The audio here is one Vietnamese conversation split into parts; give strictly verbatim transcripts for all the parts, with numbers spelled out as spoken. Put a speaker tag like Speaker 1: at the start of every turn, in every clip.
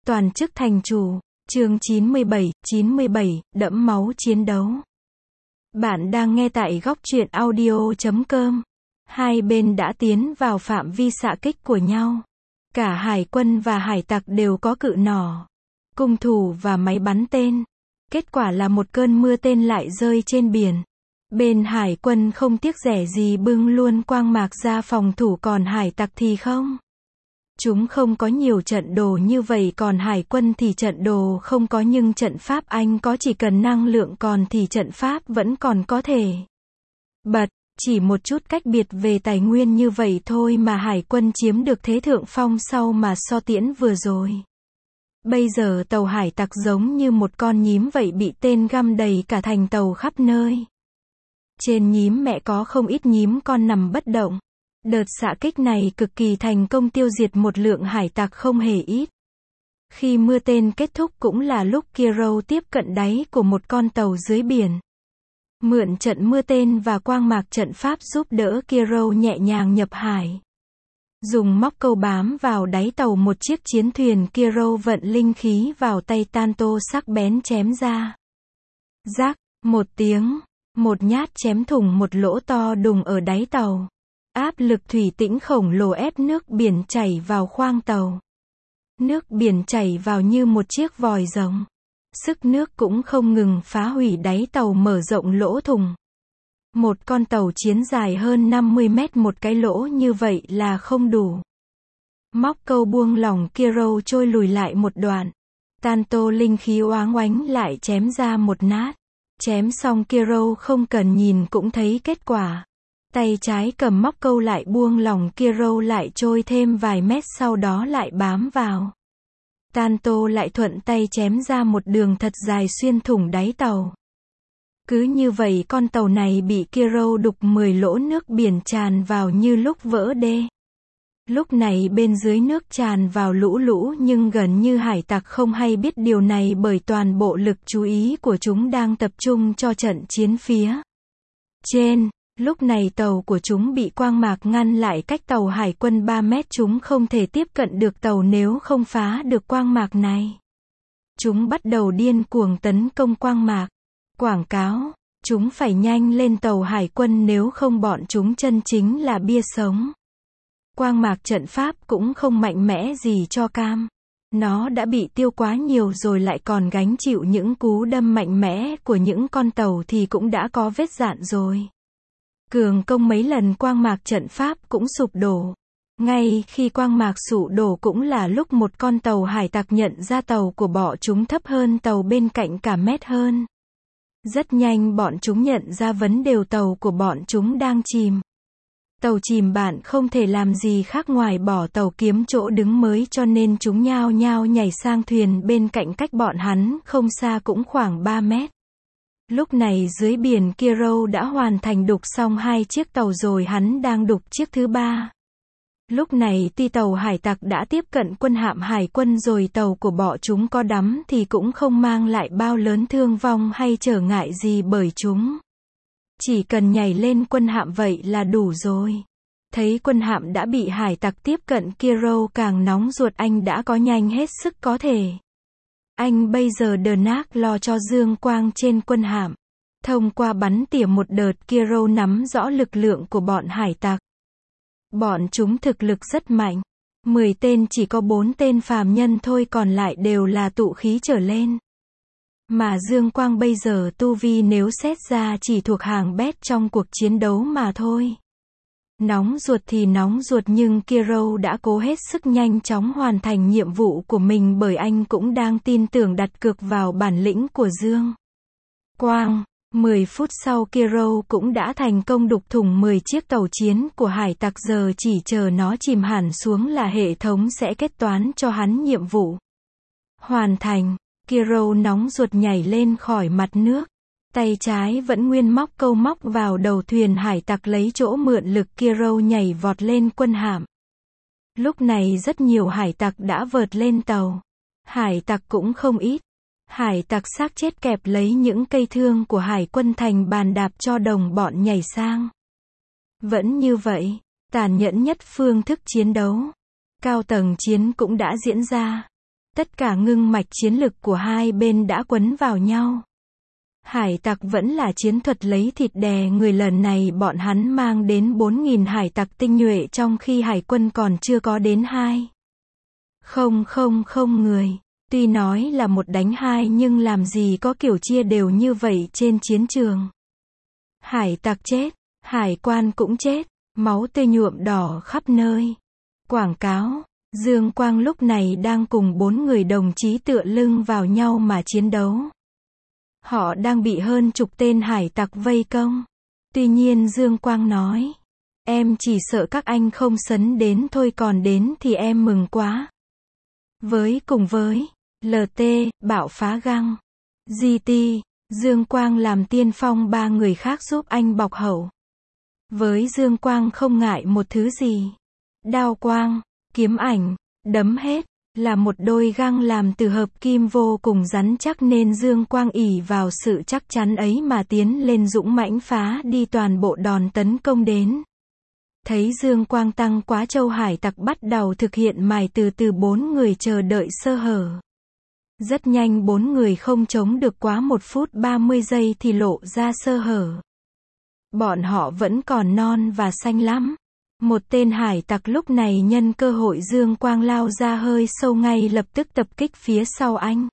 Speaker 1: Toàn chức thành chủ, chương chín mươi bảy, chín mươi bảy, đẫm máu chiến đấu. Bạn đang nghe tại góc truyện audio chấm com. Hai bên đã tiến vào phạm vi xạ kích của nhau. Cả hải quân và hải tặc đều có cự nỏ, cung thủ và máy bắn tên. Kết quả là một cơn mưa tên lại rơi trên biển. Bên hải quân không tiếc rẻ gì bưng luôn quang mạc ra phòng thủ, còn hải tặc thì không. Chúng không có nhiều trận đồ như vậy, còn hải quân thì trận đồ không có, nhưng trận pháp Anh có, chỉ cần năng lượng còn thì trận pháp vẫn còn có thể bật. Chỉ một chút cách biệt về tài nguyên như vậy thôi mà hải quân chiếm được thế thượng phong sau mà so tiễn vừa rồi. Bây giờ tàu hải tặc giống như một con nhím vậy, bị tên găm đầy cả thành tàu khắp nơi. Trên nhím mẹ có không ít nhím con nằm bất động. Đợt xạ kích này cực kỳ thành công, tiêu diệt một lượng hải tặc không hề ít. Khi mưa tên kết thúc cũng là lúc Kiro tiếp cận đáy của một con tàu dưới biển. Mượn trận mưa tên và quang mạc trận pháp giúp đỡ, Kiro nhẹ nhàng nhập hải. Dùng móc câu bám vào đáy tàu một chiếc chiến thuyền, Kiro vận linh khí vào tay, tanto sắc bén chém ra. Rác, một tiếng, một nhát chém thủng một lỗ to đùng ở đáy tàu. Áp lực thủy tĩnh khổng lồ ép nước biển chảy vào khoang tàu. Nước biển chảy vào như một chiếc vòi rồng. Sức nước cũng không ngừng phá hủy đáy tàu, mở rộng lỗ thủng. Một con tàu chiến dài hơn năm mươi mét, một cái lỗ như vậy là không đủ. Móc câu buông lỏng, Kiro trôi lùi lại một đoạn. Tanto linh khí oáng oánh lại chém ra một nát. Chém xong Kiro không cần nhìn cũng thấy kết quả. Tay trái cầm móc câu lại buông lỏng, Kiro lại trôi thêm vài mét, sau đó lại bám vào. Tanto lại thuận tay chém ra một đường thật dài xuyên thủng đáy tàu. Cứ như vậy con tàu này bị Kiro đục mười lỗ, nước biển tràn vào như lúc vỡ đê. Lúc này bên dưới nước tràn vào lũ lũ, nhưng gần như hải tặc không hay biết điều này, bởi toàn bộ lực chú ý của chúng đang tập trung cho trận chiến phía trên. Lúc này tàu của chúng bị quang mạc ngăn lại cách tàu hải quân ba mét, chúng không thể tiếp cận được tàu nếu không phá được quang mạc này. Chúng bắt đầu điên cuồng tấn công quang mạc. Quảng cáo, chúng phải nhanh lên tàu hải quân nếu không bọn chúng chân chính là bia sống. Quang mạc trận pháp cũng không mạnh mẽ gì cho cam. Nó đã bị tiêu quá nhiều rồi, lại còn gánh chịu những cú đâm mạnh mẽ của những con tàu thì cũng đã có vết dạn rồi. Cường công mấy lần quang mạc trận pháp cũng sụp đổ. Ngay khi quang mạc sụp đổ cũng là lúc một con tàu hải tặc nhận ra tàu của bọn chúng thấp hơn tàu bên cạnh cả mét hơn. Rất nhanh bọn chúng nhận ra vấn đề, tàu của bọn chúng đang chìm. Tàu chìm, bạn không thể làm gì khác ngoài bỏ tàu kiếm chỗ đứng mới, cho nên chúng nhao nhao nhảy sang thuyền bên cạnh cách bọn hắn không xa, cũng khoảng ba mét. Lúc này dưới biển, Kiro đã hoàn thành đục xong hai chiếc tàu rồi, hắn đang đục chiếc thứ ba. Lúc này tuy tàu hải tặc đã tiếp cận quân hạm hải quân rồi, tàu của bọn chúng có đắm thì cũng không mang lại bao lớn thương vong hay trở ngại gì, bởi chúng chỉ cần nhảy lên quân hạm vậy là đủ rồi. Thấy quân hạm đã bị hải tặc tiếp cận, Kiro càng nóng ruột, anh đã có nhanh hết sức có thể. Anh bây giờ đờ nác lo cho dương quang trên quân hạm. Thông qua bắn tỉa một đợt, Kiro nắm rõ lực lượng của bọn hải tặc. Bọn chúng thực lực rất mạnh. mười tên chỉ có bốn tên phàm nhân thôi, còn lại đều là tụ khí trở lên. Mà dương quang bây giờ tu vi nếu xét ra chỉ thuộc hàng bét trong cuộc chiến đấu mà thôi. Nóng ruột thì nóng ruột, nhưng Kiro đã cố hết sức nhanh chóng hoàn thành nhiệm vụ của mình, bởi anh cũng đang tin tưởng đặt cược vào bản lĩnh của Dương Quang. mười phút sau Kiro cũng đã thành công đục thủng mười chiếc tàu chiến của hải tặc, giờ chỉ chờ nó chìm hẳn xuống là hệ thống sẽ kết toán cho hắn nhiệm vụ hoàn thành. Kiro nóng ruột nhảy lên khỏi mặt nước. Tay trái vẫn nguyên móc câu móc vào đầu thuyền hải tặc, lấy chỗ mượn lực, Kiro nhảy vọt lên quân hạm. Lúc này rất nhiều hải tặc đã vượt lên tàu. Hải tặc cũng không ít. Hải tặc xác chết kẹp lấy những cây thương của hải quân thành bàn đạp cho đồng bọn nhảy sang. Vẫn như vậy, tàn nhẫn nhất phương thức chiến đấu. Cao tầng chiến cũng đã diễn ra. Tất cả ngưng mạch chiến lực của hai bên đã quấn vào nhau. Hải tặc vẫn là chiến thuật lấy thịt đè người, lần này bọn hắn mang đến bốn nghìn hải tặc tinh nhuệ trong khi hải quân còn chưa có đến hai. Không không không người. Tuy nói là một đánh hai nhưng làm gì có kiểu chia đều như vậy trên chiến trường. Hải tặc chết, hải quan cũng chết, máu tươi nhuộm đỏ khắp nơi. Quảng cáo, Dương Quang lúc này đang cùng bốn người đồng chí tựa lưng vào nhau mà chiến đấu. Họ đang bị hơn chục tên hải tặc vây công. Tuy nhiên Dương Quang nói, em chỉ sợ các anh không sấn đến thôi, còn đến thì em mừng quá. Với cùng với lờ tê, bạo phá găng, giê tê, Dương Quang làm tiên phong, ba người khác giúp anh bọc hậu. Với Dương Quang không ngại một thứ gì. Đao quang, kiếm ảnh, đấm hết, là một đôi găng làm từ hợp kim vô cùng rắn chắc nên Dương Quang ỷ vào sự chắc chắn ấy mà tiến lên dũng mãnh phá đi toàn bộ đòn tấn công đến. Thấy Dương Quang tăng quá, châu hải tặc bắt đầu thực hiện mài từ từ, bốn người chờ đợi sơ hở. Rất nhanh bốn người không chống được quá một phút ba mươi giây thì lộ ra sơ hở. Bọn họ vẫn còn non và xanh lắm. Một tên hải tặc lúc này nhân cơ hội Dương Quang lao ra hơi sâu, ngay lập tức tập kích phía sau anh.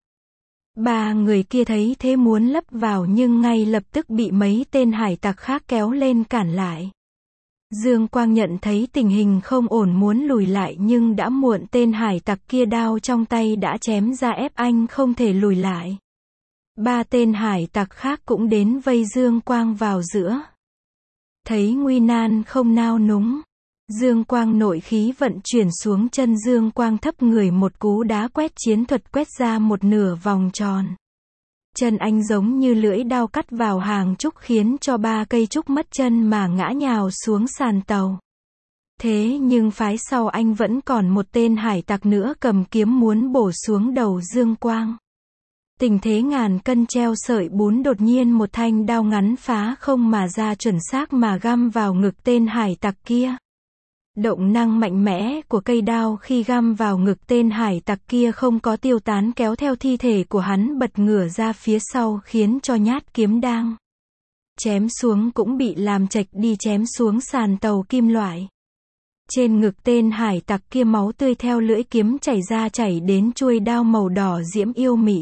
Speaker 1: Ba người kia thấy thế muốn lấp vào nhưng ngay lập tức bị mấy tên hải tặc khác kéo lên cản lại. Dương Quang nhận thấy tình hình không ổn muốn lùi lại nhưng đã muộn, tên hải tặc kia đao trong tay đã chém ra ép anh không thể lùi lại. Ba tên hải tặc khác cũng đến vây Dương Quang vào giữa. Thấy nguy nan không nao núng, Dương Quang nội khí vận chuyển xuống chân, Dương Quang thấp người một cú đá quét chiến thuật quét ra một nửa vòng tròn. Chân anh giống như lưỡi dao cắt vào hàng trúc khiến cho ba cây trúc mất chân mà ngã nhào xuống sàn tàu. Thế nhưng phái sau anh vẫn còn một tên hải tặc nữa cầm kiếm muốn bổ xuống đầu Dương Quang. Tình thế ngàn cân treo sợi bún, đột nhiên một thanh đao ngắn phá không mà ra, chuẩn xác mà găm vào ngực tên hải tặc kia. Động năng mạnh mẽ của cây đao khi găm vào ngực tên hải tặc kia không có tiêu tán, kéo theo thi thể của hắn bật ngửa ra phía sau khiến cho nhát kiếm đang chém xuống cũng bị làm chệch đi, chém xuống sàn tàu kim loại. Trên ngực tên hải tặc kia máu tươi theo lưỡi kiếm chảy ra, chảy đến chuôi đao màu đỏ diễm yêu mị.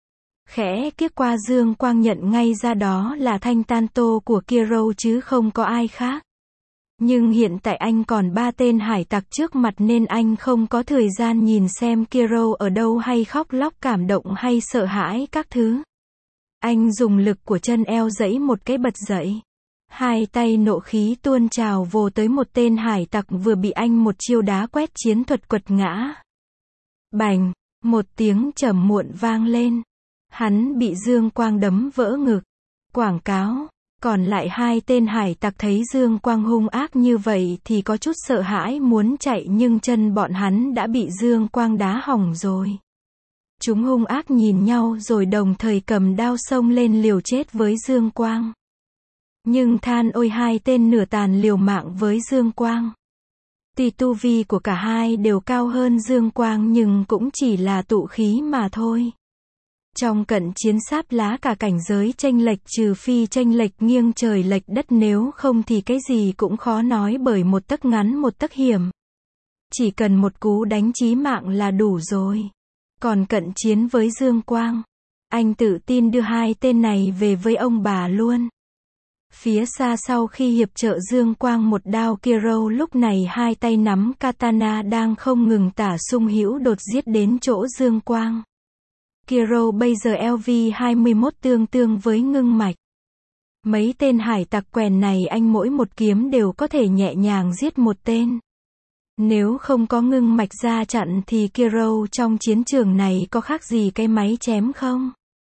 Speaker 1: Khẽ kiếc qua, Dương Quang nhận ngay ra đó là thanh Tanto của Kiro chứ không có ai khác. Nhưng hiện tại anh còn ba tên hải tặc trước mặt nên anh không có thời gian nhìn xem Kiro ở đâu hay khóc lóc cảm động hay sợ hãi các thứ. Anh dùng lực của chân eo giãy một cái bật dậy. Hai tay nộ khí tuôn trào vồ tới một tên hải tặc vừa bị anh một chiêu đá quét chiến thuật quật ngã. Bành, một tiếng trầm muộn vang lên. Hắn bị Dương Quang đấm vỡ ngực. Quảng cáo. Còn lại hai tên hải tặc thấy Dương Quang hung ác như vậy thì có chút sợ hãi muốn chạy nhưng chân bọn hắn đã bị Dương Quang đá hỏng rồi. Chúng hung ác nhìn nhau rồi đồng thời cầm đao xông lên liều chết với Dương Quang. Nhưng than ôi, hai tên nửa tàn liều mạng với Dương Quang. Tuy tu vi của cả hai đều cao hơn Dương Quang nhưng cũng chỉ là tụ khí mà thôi. Trong cận chiến sáp lá cả cảnh giới chênh lệch, trừ phi chênh lệch nghiêng trời lệch đất, nếu không thì cái gì cũng khó nói, bởi một tấc ngắn một tấc hiểm. Chỉ cần một cú đánh chí mạng là đủ rồi. Còn cận chiến với Dương Quang, anh tự tin đưa hai tên này về với ông bà luôn. Phía xa sau khi hiệp trợ Dương Quang một đao, Kiro lúc này hai tay nắm katana đang không ngừng tả sung hữu đột giết đến chỗ Dương Quang. Kiro bây giờ L V hai mươi mốt tương tương với ngưng mạch. Mấy tên hải tặc quèn này anh mỗi một kiếm đều có thể nhẹ nhàng giết một tên. Nếu không có ngưng mạch ra chặn thì Kiro trong chiến trường này có khác gì cái máy chém không?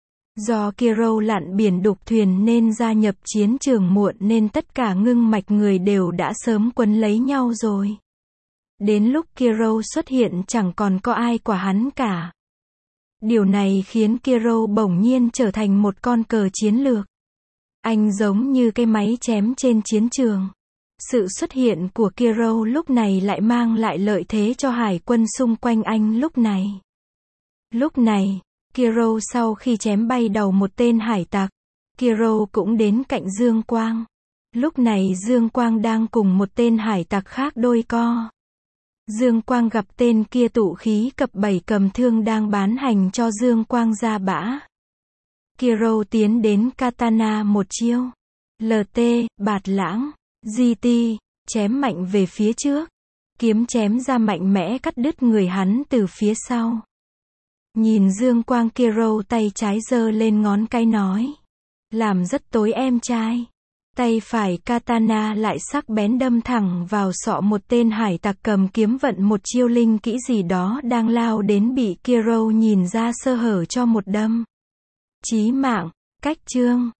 Speaker 1: Do Kiro lặn biển đục thuyền nên gia nhập chiến trường muộn nên tất cả ngưng mạch người đều đã sớm quấn lấy nhau rồi. Đến lúc Kiro xuất hiện chẳng còn có ai quả hắn cả. Điều này khiến Kiro bỗng nhiên trở thành một con cờ chiến lược. Anh giống như cái máy chém trên chiến trường. Sự xuất hiện của Kiro lúc này lại mang lại lợi thế cho hải quân xung quanh anh lúc này. Lúc này, Kiro sau khi chém bay đầu một tên hải tặc, Kiro cũng đến cạnh Dương Quang. Lúc này Dương Quang đang cùng một tên hải tặc khác đôi co. Dương Quang gặp tên kia tụ khí cập bảy cầm thương đang bán hành cho Dương Quang ra bã. Kiro tiến đến katana một chiêu. lờ tê, bạt lãng, giê tê, chém mạnh về phía trước. Kiếm chém ra mạnh mẽ cắt đứt người hắn từ phía sau. Nhìn Dương Quang, Kiro tay trái giơ lên ngón cái nói. Làm rất tối em trai. Tay phải katana lại sắc bén đâm thẳng vào sọ một tên hải tặc cầm kiếm vận một chiêu linh kỹ gì đó đang lao đến, bị Kiro nhìn ra sơ hở cho một đâm chí mạng. Cách chương